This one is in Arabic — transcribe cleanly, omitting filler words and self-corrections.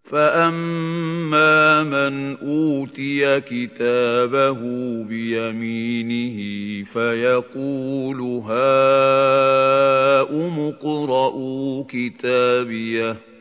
فَأَمَّا مَنْ أُوتِيَ كِتَابَهُ بِيَمِينِهِ فَيَقُولُ هَاؤُمُ اقْرَءُوا كِتَابِيَهْ